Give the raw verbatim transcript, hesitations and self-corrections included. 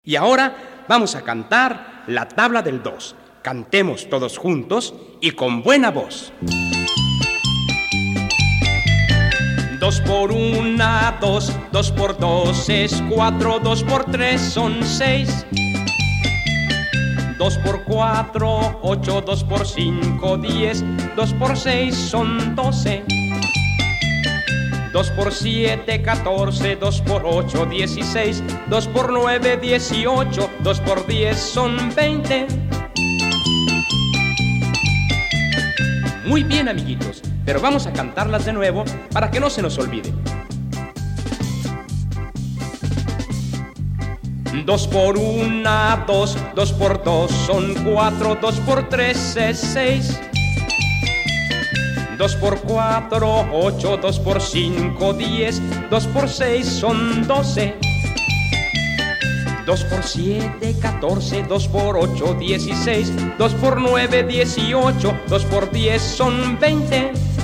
Y ahora vamos a cantar la tabla del dos. Cantemos todos juntos y con buena voz. Dos por una, dos, dos por dos es cuatro, dos por tres son seis. Dos por cuatro, ocho, dos por cinco, diez, dos por seis son doce. Dos por siete, catorce, dos por ocho, dieciséis, dos por nueve, dieciocho, dos por diez son veinte. Muy bien, amiguitos, pero vamos a cantarlas de nuevo para que no se nos olvide. Dos por una, dos, dos por dos son cuatro, dos por tres es seis. Dos por cuatro, ocho, dos por cinco, diez, dos por seis son doce. Dos por siete, catorce, dos por ocho, dieciséis, dos por nueve, dieciocho, dos por diez son veinte.